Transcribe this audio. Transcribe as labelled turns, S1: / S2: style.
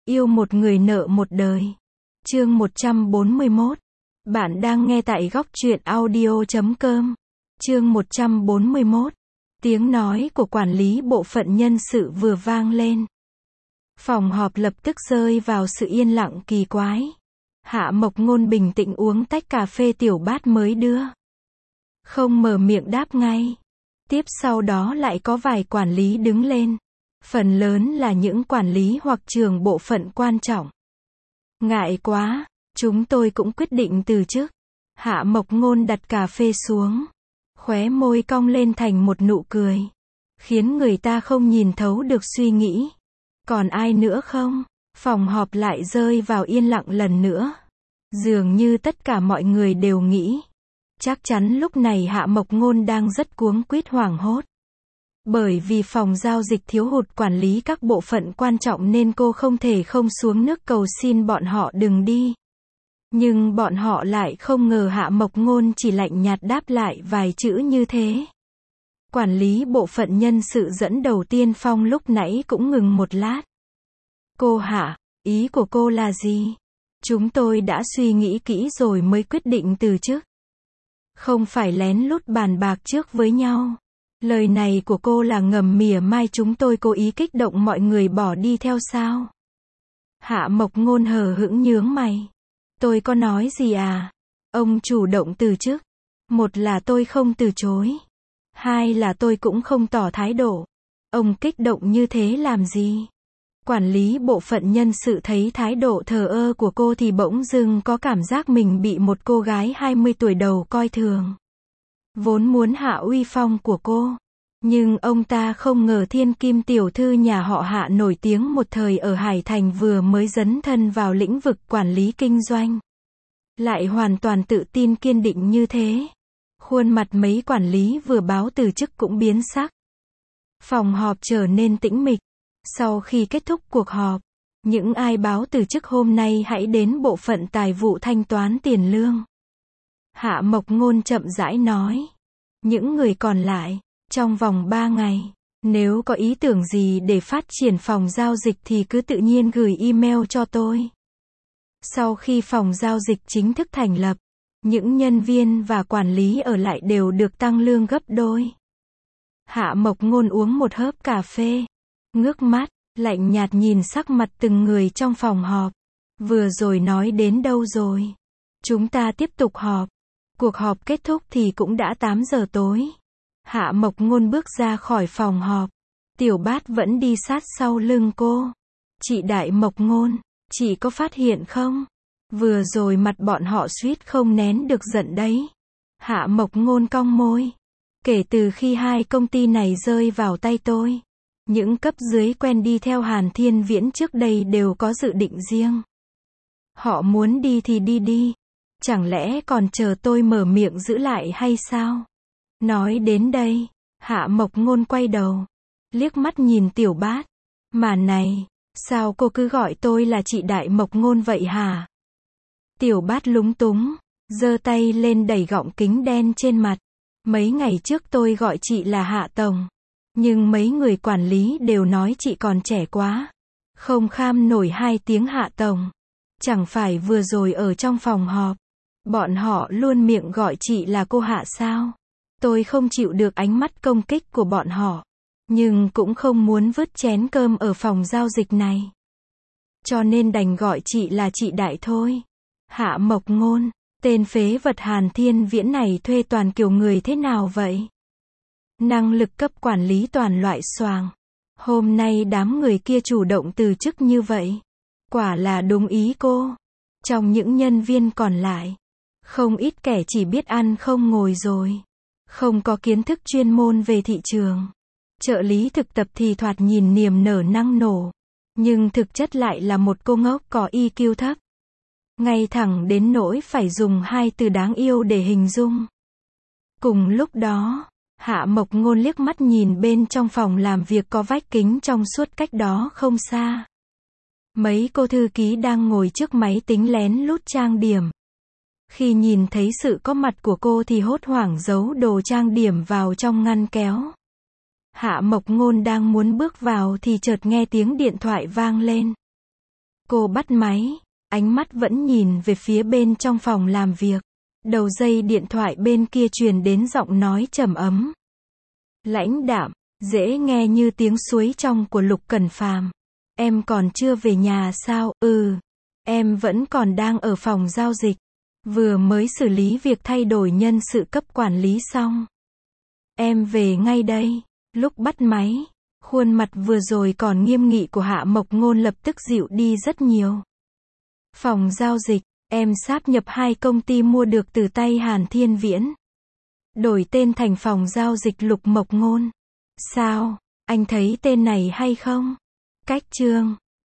S1: Yêu một người nợ một đời. Chương 141. Bạn đang nghe tại góc truyện audio.com. Chương 141. Tiếng nói của quản lý bộ phận nhân sự vừa vang lên. Phòng họp lập tức rơi vào sự yên lặng kỳ quái. Hạ Mộc Ngôn bình tĩnh uống tách cà phê Tiểu Bát mới đưa. Không mở miệng đáp ngay. Tiếp sau đó lại có vài quản lý đứng lên. Phần lớn là những quản lý hoặc trưởng bộ phận quan trọng. Ngại quá, chúng tôi cũng quyết định từ chức. Hạ Mộc Ngôn đặt cà phê xuống. Khóe môi cong lên thành một nụ cười. Khiến người ta không nhìn thấu được suy nghĩ. Còn ai nữa không? Phòng họp lại rơi vào yên lặng lần nữa. Dường như tất cả mọi người đều nghĩ. Chắc chắn lúc này Hạ Mộc Ngôn đang rất cuống quýt hoảng hốt. Bởi vì phòng giao dịch thiếu hụt quản lý các bộ phận quan trọng nên cô không thể không xuống nước cầu xin bọn họ đừng đi. Nhưng bọn họ lại không ngờ Hạ Mộc Ngôn chỉ lạnh nhạt đáp lại vài chữ như thế. Quản lý bộ phận nhân sự dẫn đầu Tiên Phong lúc nãy cũng ngừng một lát. Cô Hạ, ý của cô là gì? Chúng tôi đã suy nghĩ kỹ rồi mới quyết định từ chức. Không phải lén lút bàn bạc trước với nhau. Lời này của cô là ngầm mỉa mai chúng tôi cố ý kích động mọi người bỏ đi theo sao? Hạ Mộc Ngôn hờ hững nhướng mày. Tôi có nói gì à? Ông chủ động từ chức. Một là tôi không từ chối. Hai là tôi cũng không tỏ thái độ. Ông kích động như thế làm gì? Quản lý bộ phận nhân sự thấy thái độ thờ ơ của cô thì bỗng dưng có cảm giác mình bị một cô gái 20 tuổi đầu coi thường. Vốn muốn hạ uy phong của cô. Nhưng ông ta không ngờ thiên kim tiểu thư nhà họ Hạ nổi tiếng một thời ở Hải Thành vừa mới dấn thân vào lĩnh vực quản lý kinh doanh. Lại hoàn toàn tự tin kiên định như thế. Khuôn mặt mấy quản lý vừa báo từ chức cũng biến sắc. Phòng họp trở nên tĩnh mịch. Sau khi kết thúc cuộc họp, những ai báo từ chức hôm nay hãy đến bộ phận tài vụ thanh toán tiền lương. Hạ Mộc Ngôn chậm rãi nói. Những người còn lại, trong vòng 3 ngày, nếu có ý tưởng gì để phát triển phòng giao dịch thì cứ tự nhiên gửi email cho tôi. Sau khi phòng giao dịch chính thức thành lập, những nhân viên và quản lý ở lại đều được tăng lương gấp đôi. Hạ Mộc Ngôn uống một hớp cà phê, ngước mắt, lạnh nhạt nhìn sắc mặt từng người trong phòng họp. Vừa rồi nói đến đâu rồi? Chúng ta tiếp tục họp. Cuộc họp kết thúc thì cũng đã 8 giờ tối. Hạ Mộc Ngôn bước ra khỏi phòng họp. Tiểu Bát vẫn đi sát sau lưng cô. Chị Đại Mộc Ngôn, chị có phát hiện không? Vừa rồi mặt bọn họ suýt không nén được giận đấy. Hạ Mộc Ngôn cong môi. Kể từ khi hai công ty này rơi vào tay tôi, những cấp dưới quen đi theo Hàn Thiên Viễn trước đây đều có dự định riêng. Họ muốn đi thì đi đi. Chẳng lẽ còn chờ tôi mở miệng giữ lại hay sao? Nói đến đây, Hạ Mộc Ngôn quay đầu, liếc mắt nhìn Tiểu Bát. Mà này, sao cô cứ gọi tôi là chị Đại Mộc Ngôn vậy hả? Tiểu Bát lúng túng, giơ tay lên đẩy gọng kính đen trên mặt. Mấy ngày trước tôi gọi chị là Hạ Tổng. Nhưng mấy người quản lý đều nói chị còn trẻ quá. Không kham nổi 2 tiếng Hạ Tổng. Chẳng phải vừa rồi ở trong phòng họp, bọn họ luôn miệng gọi chị là cô Hạ sao? Tôi không chịu được ánh mắt công kích của bọn họ. Nhưng cũng không muốn vứt chén cơm ở phòng giao dịch này. Cho nên đành gọi chị là chị Đại thôi. Hạ Mộc Ngôn, tên phế vật Hàn Thiên Viễn này thuê toàn kiểu người thế nào vậy? Năng lực cấp quản lý toàn loại xoàng. Hôm nay đám người kia chủ động từ chức như vậy. Quả là đúng ý cô. Trong những nhân viên còn lại, không ít kẻ chỉ biết ăn không ngồi rồi. Không có kiến thức chuyên môn về thị trường. Trợ lý thực tập thì thoạt nhìn niềm nở năng nổ. Nhưng thực chất lại là một cô ngốc có EQ thấp. Ngay thẳng đến nỗi phải dùng 2 từ đáng yêu để hình dung. Cùng lúc đó, Hạ Mộc Ngôn liếc mắt nhìn bên trong phòng làm việc có vách kính trong suốt cách đó không xa. Mấy cô thư ký đang ngồi trước máy tính lén lút trang điểm. Khi nhìn thấy sự có mặt của cô thì hốt hoảng giấu đồ trang điểm vào trong ngăn kéo. Hạ Mộc Ngôn đang muốn bước vào thì chợt nghe tiếng điện thoại vang lên. Cô bắt máy, ánh mắt vẫn nhìn về phía bên trong phòng làm việc. Đầu dây điện thoại bên kia truyền đến giọng nói trầm ấm, lãnh đạm, dễ nghe như tiếng suối trong của Lục Cẩn Phàm. Em còn chưa về nhà sao? Ừ, em vẫn còn đang ở phòng giao dịch. Vừa mới xử lý việc thay đổi nhân sự cấp quản lý xong. Em về ngay đây. Lúc bắt máy, khuôn mặt vừa rồi còn nghiêm nghị của Hạ Mộc Ngôn lập tức dịu đi rất nhiều. Phòng giao dịch, em sáp nhập 2 công ty mua được từ tay Hàn Thiên Viễn. Đổi tên thành phòng giao dịch Lục Mộc Ngôn. Sao, anh thấy tên này hay không? Cách chương